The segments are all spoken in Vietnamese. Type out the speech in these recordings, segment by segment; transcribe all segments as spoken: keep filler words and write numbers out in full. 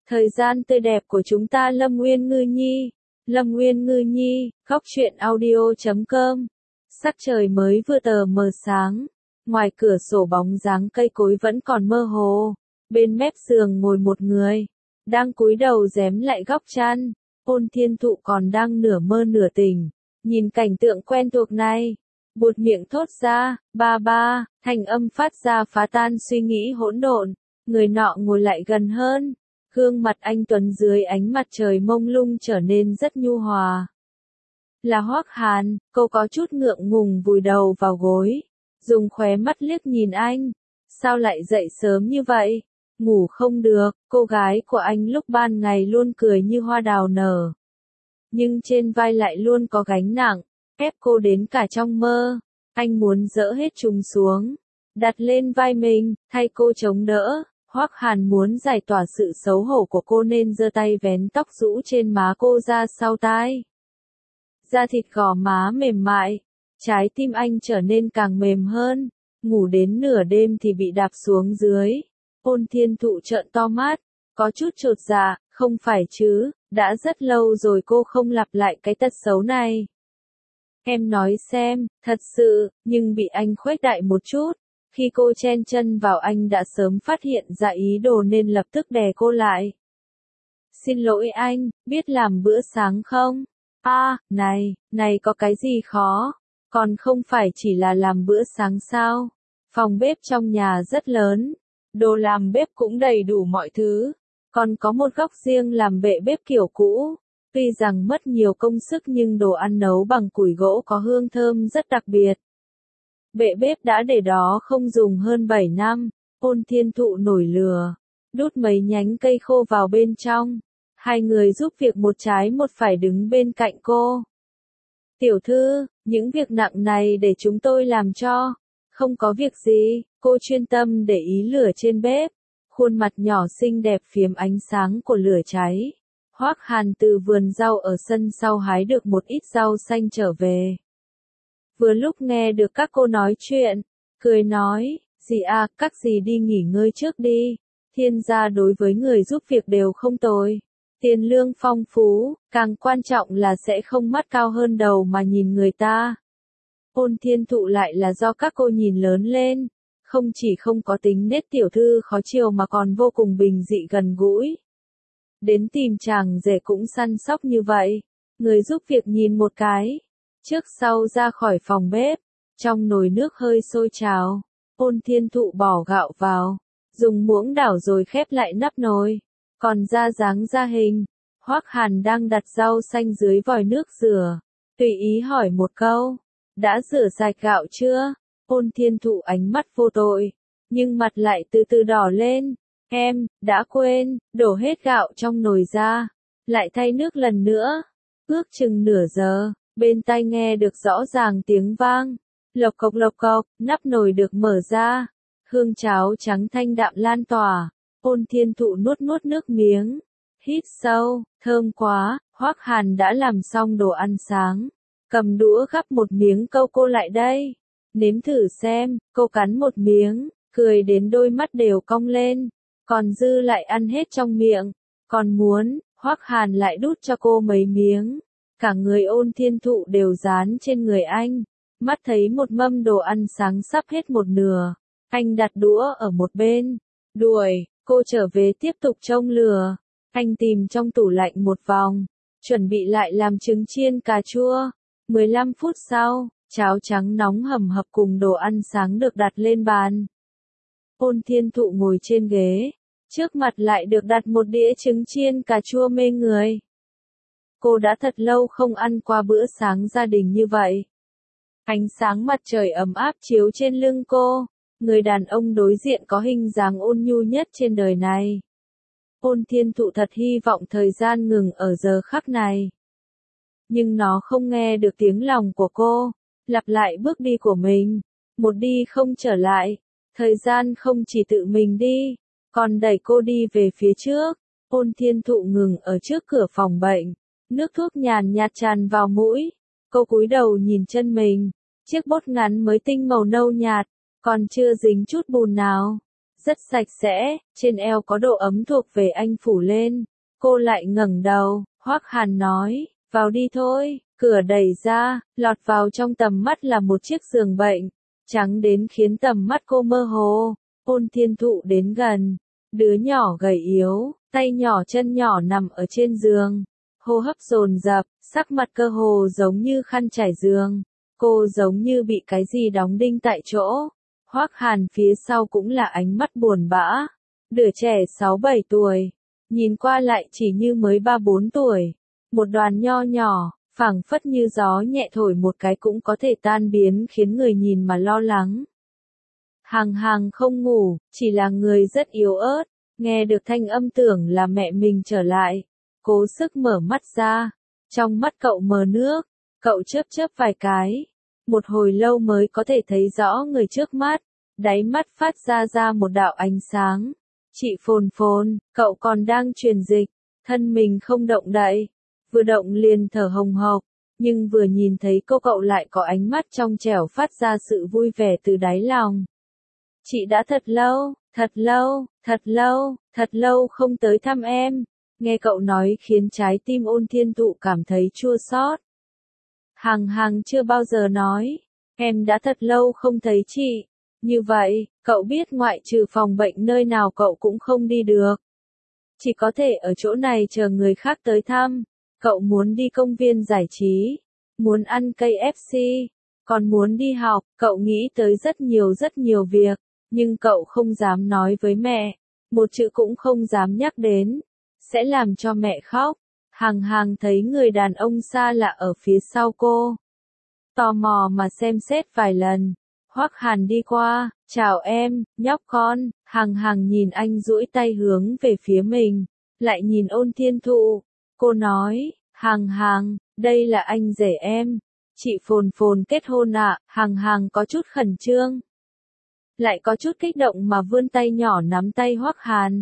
Thời gian tươi đẹp của chúng ta. Lâm Nguyên Ngư Nhi. Lâm Nguyên Ngư Nhi, góc truyện audio chấm com. Sắc trời mới vừa tờ mờ sáng. Ngoài cửa sổ bóng dáng cây cối vẫn còn mơ hồ. Bên mép giường ngồi một người. Đang cúi đầu rém lại góc chăn. Ôn Thiên Thụ còn đang nửa mơ nửa tỉnh. Nhìn cảnh tượng quen thuộc này. Buột miệng thốt ra, ba ba, thanh âm phát ra phá tan suy nghĩ hỗn độn. Người nọ ngồi lại gần hơn. Gương mặt anh Tuấn dưới ánh mặt trời mông lung trở nên rất nhu hòa. Là Hoắc Hàn, cô có chút ngượng ngùng vùi đầu vào gối. Dùng khóe mắt liếc nhìn anh. Sao lại dậy sớm như vậy? Ngủ không được, cô gái của anh lúc ban ngày luôn cười như hoa đào nở. Nhưng trên vai lại luôn có gánh nặng, ép cô đến cả trong mơ. Anh muốn dỡ hết chúng xuống, đặt lên vai mình, thay cô chống đỡ. Hoắc Hàn muốn giải tỏa sự xấu hổ của cô nên giơ tay vén tóc rũ trên má cô ra sau tai. Da thịt gò má mềm mại, trái tim anh trở nên càng mềm hơn. Ngủ đến nửa đêm thì bị đạp xuống dưới. Ôn Thiên Thụ trợn to mắt, có chút chột dạ, không phải chứ, đã rất lâu rồi cô không lặp lại cái tật xấu này. Em nói xem, thật sự, nhưng bị anh khuếch đại một chút. Khi cô chen chân vào anh đã sớm phát hiện ra ý đồ nên lập tức đè cô lại. Xin lỗi anh, biết làm bữa sáng không? À, này, này có cái gì khó? Còn không phải chỉ là làm bữa sáng sao? Phòng bếp trong nhà rất lớn. Đồ làm bếp cũng đầy đủ mọi thứ. Còn có một góc riêng làm bệ bếp kiểu cũ. Tuy rằng mất nhiều công sức nhưng đồ ăn nấu bằng củi gỗ có hương thơm rất đặc biệt. Bệ bếp đã để đó không dùng hơn bảy năm. Ôn Thiên Thụ nổi lửa. Đút mấy nhánh cây khô vào bên trong. Hai người giúp việc một trái một phải đứng bên cạnh cô. Tiểu thư, những việc nặng này để chúng tôi làm cho. Không có việc gì, cô chuyên tâm để ý lửa trên bếp. Khuôn mặt nhỏ xinh đẹp phiếm ánh sáng của lửa cháy. Hoắc Hàn từ vườn rau ở sân sau hái được một ít rau xanh trở về. Vừa lúc nghe được các cô nói chuyện, cười nói, dì à, các dì đi nghỉ ngơi trước đi. Thiên gia đối với người giúp việc đều không tồi. Tiền lương phong phú, càng quan trọng là sẽ không mắt cao hơn đầu mà nhìn người ta. Ôn Thiên Thụ lại là do các cô nhìn lớn lên, không chỉ không có tính nết tiểu thư khó chiều mà còn vô cùng bình dị gần gũi. Đến tìm chàng rể cũng săn sóc như vậy, người giúp việc nhìn một cái, trước sau ra khỏi phòng bếp, trong nồi nước hơi sôi trào, Ôn Thiên Thụ bỏ gạo vào, dùng muỗng đảo rồi khép lại nắp nồi, còn ra dáng ra hình. Hoắc Hàn đang đặt rau xanh dưới vòi nước rửa, tùy ý hỏi một câu. Đã rửa sạch gạo chưa? Ôn Thiên Thụ ánh mắt vô tội, nhưng mặt lại từ từ đỏ lên. Em, đã quên, đổ hết gạo trong nồi ra, lại thay nước lần nữa. Ước chừng nửa giờ, bên tai nghe được rõ ràng tiếng vang. Lộc cộc lộc cộc, nắp nồi được mở ra. Hương cháo trắng thanh đạm lan tỏa. Ôn Thiên Thụ nuốt nuốt nước miếng. Hít sâu, thơm quá, Hoắc Hàn đã làm xong đồ ăn sáng. Cầm đũa gắp một miếng câu cô lại đây. Nếm thử xem, cô cắn một miếng, cười đến đôi mắt đều cong lên. Còn dư lại ăn hết trong miệng. Còn muốn, Hoắc Hàn lại đút cho cô mấy miếng. Cả người Ôn Thiên Thụ đều dán trên người anh. Mắt thấy một mâm đồ ăn sáng sắp hết một nửa. Anh đặt đũa ở một bên. Đuổi, cô trở về tiếp tục trông lửa. Anh tìm trong tủ lạnh một vòng. Chuẩn bị lại làm trứng chiên cà chua. mười lăm phút sau, cháo trắng nóng hầm hập cùng đồ ăn sáng được đặt lên bàn. Ôn Thiên Thụ ngồi trên ghế, trước mặt lại được đặt một đĩa trứng chiên cà chua mê người. Cô đã thật lâu không ăn qua bữa sáng gia đình như vậy. Ánh sáng mặt trời ấm áp chiếu trên lưng cô, người đàn ông đối diện có hình dáng ôn nhu nhất trên đời này. Ôn Thiên Thụ thật hy vọng thời gian ngừng ở giờ khắc này. Nhưng nó không nghe được tiếng lòng của cô, lặp lại bước đi của mình, một đi không trở lại. Thời gian không chỉ tự mình đi, còn đẩy cô đi về phía trước. Ôn Thiên Thụ ngừng ở trước cửa phòng bệnh, nước thuốc nhàn nhạt tràn vào mũi. Cô cúi đầu nhìn chân mình, chiếc bốt ngắn mới tinh màu nâu nhạt, còn chưa dính chút bùn nào. rất sạch sẽ, trên eo có độ ấm thuộc về anh phủ lên. Cô lại ngẩng đầu, Hoắc Hàn nói, vào đi thôi, cửa đẩy ra, lọt vào trong tầm mắt là một chiếc giường bệnh, trắng đến khiến tầm mắt cô mơ hồ. Ôn Thiên Thụ đến gần, đứa nhỏ gầy yếu, tay nhỏ chân nhỏ nằm ở trên giường, hô hấp dồn dập, sắc mặt cơ hồ giống như khăn trải giường, cô giống như bị cái gì đóng đinh tại chỗ. Hoắc Hàn phía sau cũng là ánh mắt buồn bã, đứa trẻ sáu bảy tuổi, nhìn qua lại chỉ như mới ba bốn tuổi, một đoàn nho nhỏ, phảng phất như gió nhẹ thổi một cái cũng có thể tan biến khiến người nhìn mà lo lắng. Hằng Hằng không ngủ, chỉ là người rất yếu ớt, nghe được thanh âm tưởng là mẹ mình trở lại, cố sức mở mắt ra, trong mắt cậu mờ nước, cậu chớp chớp vài cái, một hồi lâu mới có thể thấy rõ người trước mắt, đáy mắt phát ra ra một đạo ánh sáng. Chị Phồn Phồn, cậu còn đang truyền dịch, thân mình không động đậy, vừa động liền thở hồng hộc, nhưng vừa nhìn thấy cô cậu lại có ánh mắt trong trẻo phát ra sự vui vẻ từ đáy lòng. Chị đã thật lâu, thật lâu, thật lâu, thật lâu không tới thăm em, nghe cậu nói khiến trái tim Ôn Thiên Thụ cảm thấy chua xót. Hằng Hằng chưa bao giờ nói, em đã thật lâu không thấy chị. Như vậy, cậu biết ngoại trừ phòng bệnh nơi nào cậu cũng không đi được. Chỉ có thể ở chỗ này chờ người khác tới thăm. Cậu muốn đi công viên giải trí, muốn ăn ca ép xê, còn muốn đi học, cậu nghĩ tới rất nhiều rất nhiều việc, nhưng cậu không dám nói với mẹ, một chữ cũng không dám nhắc đến, sẽ làm cho mẹ khóc. Hằng Hằng thấy người đàn ông xa lạ ở phía sau cô, tò mò mà xem xét vài lần. Hoắc Hàn đi qua, chào em, nhóc con. Hằng Hằng nhìn anh duỗi tay hướng về phía mình, lại nhìn Ôn Thiên Thụ. Cô nói, Hằng Hằng, đây là anh rể em, chị Phồn Phồn kết hôn ạ. À. Hằng Hằng có chút khẩn trương, lại có chút kích động mà vươn tay nhỏ nắm tay Hoắc Hàn.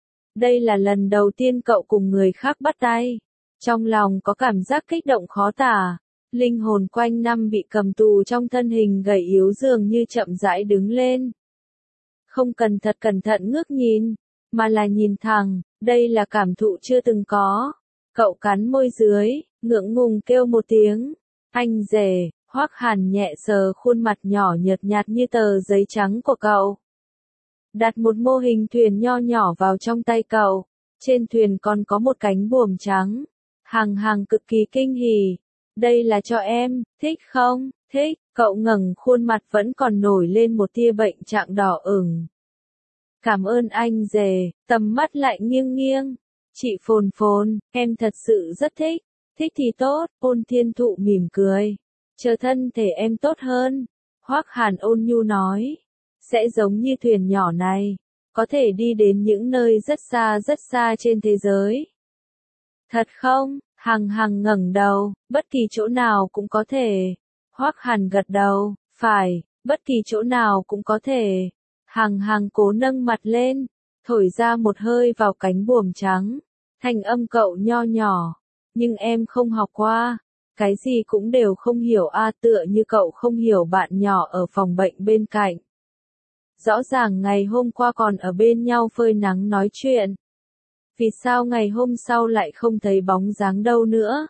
Đây là lần đầu tiên cậu cùng người khác bắt tay, trong lòng có cảm giác kích động khó tả. Linh hồn quanh năm bị cầm tù trong thân hình gầy yếu dường như chậm rãi đứng lên. Không cần thật cẩn thận ngước nhìn, mà là nhìn thẳng, đây là cảm thụ chưa từng có. Cậu cắn môi dưới, ngượng ngùng kêu một tiếng, anh rể. Hoắc Hàn nhẹ sờ khuôn mặt nhỏ nhợt nhạt như tờ giấy trắng của cậu. Đặt một mô hình thuyền nho nhỏ vào trong tay cậu, trên thuyền còn có một cánh buồm trắng. Hằng Hằng cực kỳ kinh hỉ. Đây là cho em, thích không? Thích. Cậu ngẩng khuôn mặt vẫn còn nổi lên một tia bệnh trạng đỏ ửng. Cảm ơn anh rể, tầm mắt lại nghiêng nghiêng. Chị Phồn Phồn, em thật sự rất thích. Thích thì tốt. Ôn Thiên Thụ mỉm cười. Chờ thân thể em tốt hơn. Hoắc Hàn ôn nhu nói. Sẽ giống như thuyền nhỏ này, có thể đi đến những nơi rất xa rất xa trên thế giới. Thật không? Hằng Hằng ngẩng đầu, bất kỳ chỗ nào cũng có thể. Hoắc Hàn gật đầu, phải, bất kỳ chỗ nào cũng có thể. Hằng Hằng cố nâng mặt lên, thổi ra một hơi vào cánh buồm trắng. Thanh âm cậu nho nhỏ, nhưng em không học qua, cái gì cũng đều không hiểu a à, tựa như cậu không hiểu bạn nhỏ ở phòng bệnh bên cạnh. Rõ ràng ngày hôm qua còn ở bên nhau phơi nắng nói chuyện. Vì sao ngày hôm sau lại không thấy bóng dáng đâu nữa?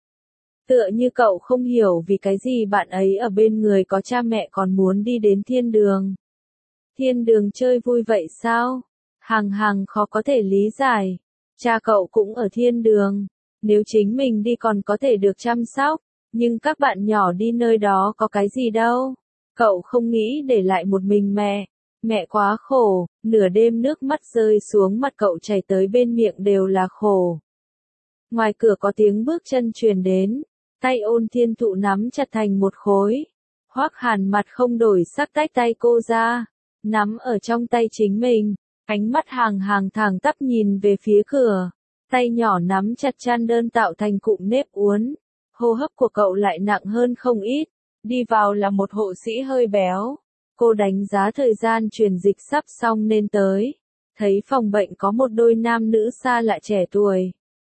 Tựa như cậu không hiểu vì cái gì bạn ấy ở bên người có cha mẹ còn muốn đi đến thiên đường. Thiên đường chơi vui vậy sao? Hằng Hằng khó có thể lý giải. Cha cậu cũng ở thiên đường. Nếu chính mình đi còn có thể được chăm sóc. Nhưng các bạn nhỏ đi nơi đó có cái gì đâu. Cậu không nghĩ để lại một mình mẹ. Mẹ quá khổ, nửa đêm nước mắt rơi xuống mặt cậu chảy tới bên miệng đều là khổ. Ngoài cửa có tiếng bước chân truyền đến, tay Ôn Thiên Thụ nắm chặt thành một khối. Hoắc Hàn mặt không đổi sắc tách tay cô ra, nắm ở trong tay chính mình, ánh mắt Hằng Hằng thẳng tắp nhìn về phía cửa, tay nhỏ nắm chặt chăn đơn tạo thành cụm nếp uốn. Hô hấp của cậu lại nặng hơn không ít, đi vào là một hộ sĩ hơi béo. Cô đánh giá thời gian truyền dịch sắp xong nên tới, thấy phòng bệnh có một đôi nam nữ xa lạ trẻ tuổi.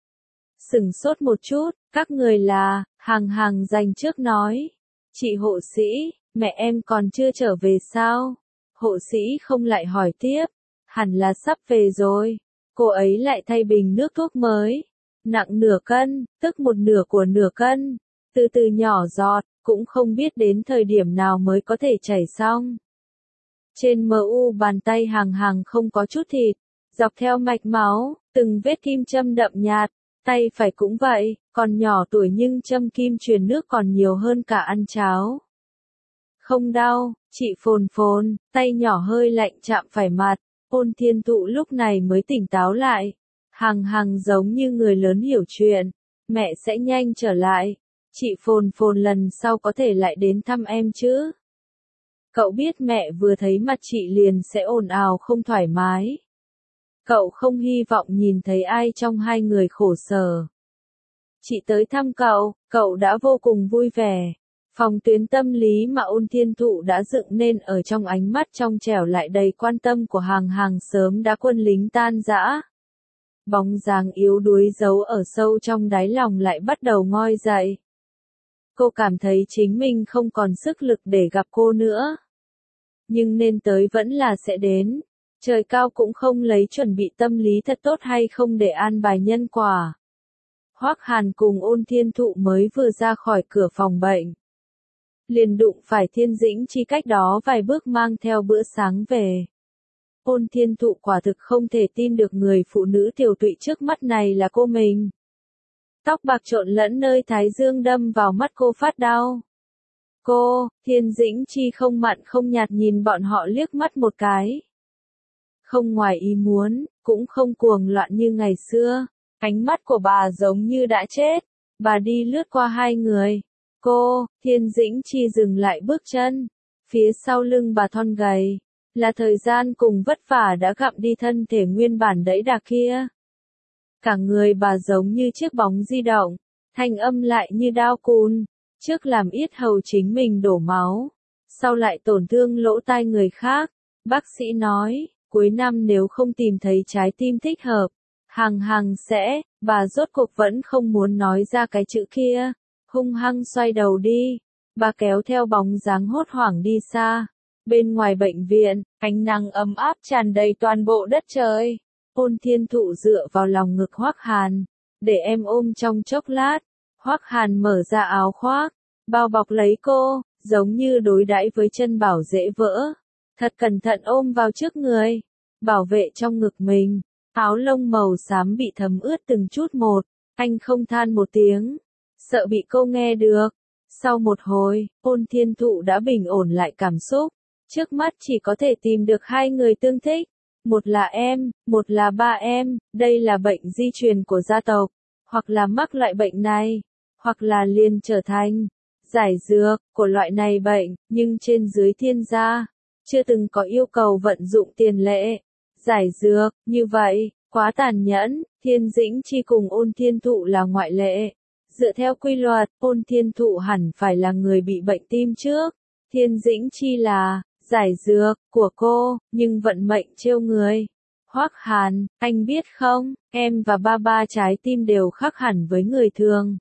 Sửng sốt một chút, các người là, Hằng Hằng dành trước nói. Chị hộ sĩ, mẹ em còn chưa trở về sao? Hộ sĩ không lại hỏi tiếp, hẳn là sắp về rồi. Cô ấy lại thay bình nước thuốc mới, nặng nửa cân, tức một nửa của nửa cân, từ từ nhỏ giọt, cũng không biết đến thời điểm nào mới có thể chảy xong. Trên mờ u bàn tay Hằng Hằng không có chút thịt, dọc theo mạch máu, từng vết kim châm đậm nhạt, tay phải cũng vậy, còn nhỏ tuổi nhưng châm kim truyền nước còn nhiều hơn cả ăn cháo. Không đau, chị phồn phồn, tay nhỏ hơi lạnh chạm phải mặt, Ôn Thiên Thụ lúc này mới tỉnh táo lại. Hằng Hằng giống như người lớn hiểu chuyện, mẹ sẽ nhanh trở lại, chị phồn phồn lần sau có thể lại đến thăm em chứ. Cậu biết mẹ vừa thấy mặt chị liền sẽ ồn ào không thoải mái. Cậu không hy vọng nhìn thấy ai trong hai người khổ sở. Chị tới thăm cậu, cậu đã vô cùng vui vẻ. Phòng tuyến tâm lý mà Ôn Thiên Thụ đã dựng nên ở trong ánh mắt trong trẻo lại đầy quan tâm của Hằng Hằng sớm đã quân lính tan rã. Bóng dáng yếu đuối giấu ở sâu trong đáy lòng lại bắt đầu ngoi dậy. Cô cảm thấy chính mình không còn sức lực để gặp cô nữa. Nhưng nên tới vẫn là sẽ đến. Trời cao cũng không lấy chuẩn bị tâm lý thật tốt hay không để an bài nhân quả. Hoắc Hàn cùng Ôn Thiên Thụ mới vừa ra khỏi cửa phòng bệnh, liền đụng phải Thiên Dĩnh Chi cách đó vài bước mang theo bữa sáng về. Ôn Thiên Thụ quả thực không thể tin được người phụ nữ tiều tụy trước mắt này là cô mình. Tóc bạc trộn lẫn nơi thái dương đâm vào mắt cô phát đau. Cô, Thiên Dĩnh Chi không mặn không nhạt nhìn bọn họ liếc mắt một cái. Không ngoài ý muốn, cũng không cuồng loạn như ngày xưa. Ánh mắt của bà giống như đã chết. Bà đi lướt qua hai người. Cô, Thiên Dĩnh Chi dừng lại bước chân. Phía sau lưng bà thon gầy, là thời gian cùng vất vả đã gặm đi thân thể nguyên bản đẫy đà kia. Cả người bà giống như chiếc bóng di động, thanh âm lại như đao cùn, trước làm yết hầu chính mình đổ máu, sau lại tổn thương lỗ tai người khác. Bác sĩ nói, cuối năm nếu không tìm thấy trái tim thích hợp, Hằng Hằng sẽ, bà rốt cuộc vẫn không muốn nói ra cái chữ kia, hung hăng xoay đầu đi, bà kéo theo bóng dáng hốt hoảng đi xa. Bên ngoài bệnh viện, ánh nắng ấm áp tràn đầy toàn bộ đất trời. Ôn Thiên Thụ dựa vào lòng ngực Hoắc Hàn, để em ôm trong chốc lát. Hoắc Hàn mở ra áo khoác, bao bọc lấy cô, giống như đối đãi với chân bảo dễ vỡ. Thật cẩn thận ôm vào trước người, bảo vệ trong ngực mình. Áo lông màu xám bị thấm ướt từng chút một, anh không than một tiếng, sợ bị cô nghe được. Sau một hồi, Ôn Thiên Thụ đã bình ổn lại cảm xúc. Trước mắt chỉ có thể tìm được hai người tương thích. Một là em, một là ba em, đây là bệnh di truyền của gia tộc, hoặc là mắc loại bệnh này, hoặc là liền trở thành giải dược của loại này bệnh, nhưng trên dưới Thiên gia, chưa từng có yêu cầu vận dụng tiền lệ. Giải dược, như vậy, quá tàn nhẫn, Thiên Dĩnh Chi cùng Ôn Thiên Thụ là ngoại lệ. Dựa theo quy luật, Ôn Thiên Thụ hẳn phải là người bị bệnh tim trước, Thiên Dĩnh Chi là giải dược của cô, nhưng vận mệnh trêu người. Hoắc Hàn, anh biết không, em và ba ba trái tim đều khác hẳn với người thường.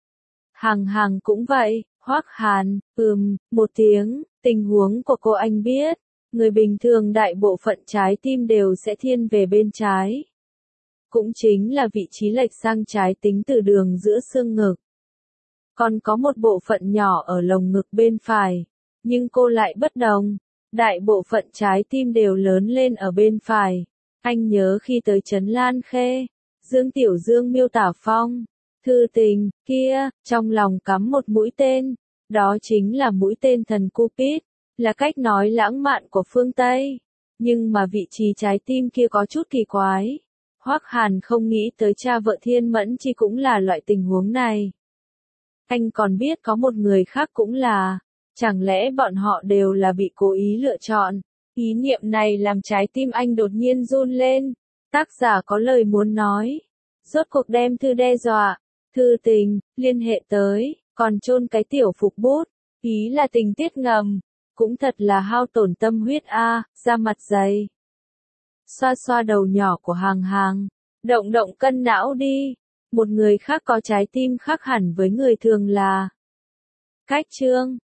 Hằng Hằng cũng vậy. Hoắc Hàn, ừm, một tiếng, tình huống của cô anh biết. Người bình thường đại bộ phận trái tim đều sẽ thiên về bên trái. Cũng chính là vị trí lệch sang trái tính từ đường giữa xương ngực. Còn có một bộ phận nhỏ ở lồng ngực bên phải. Nhưng cô lại bất đồng. Đại bộ phận trái tim đều lớn lên ở bên phải. Anh nhớ khi tới Trấn Lan Khê, Dương Tiểu Dương miêu tả phong thư tình kia, trong lòng cắm một mũi tên. Đó chính là mũi tên thần Cupid, là cách nói lãng mạn của phương Tây. Nhưng mà vị trí trái tim kia có chút kỳ quái. Hoắc Hàn không nghĩ tới cha vợ Thiên Mẫn Chi cũng là loại tình huống này. Anh còn biết có một người khác cũng là, chẳng lẽ bọn họ đều là bị cố ý lựa chọn? Ý niệm này làm trái tim anh đột nhiên run lên. Tác giả có lời muốn nói. Rốt cuộc đem thư đe dọa, thư tình, liên hệ tới, còn chôn cái tiểu phục bút. Ý là tình tiết ngầm. Cũng thật là hao tổn tâm huyết a, da mặt dày. Xoa xoa đầu nhỏ của Hằng Hằng. Động động cân não đi. Một người khác có trái tim khác hẳn với người thường là. Cách chương.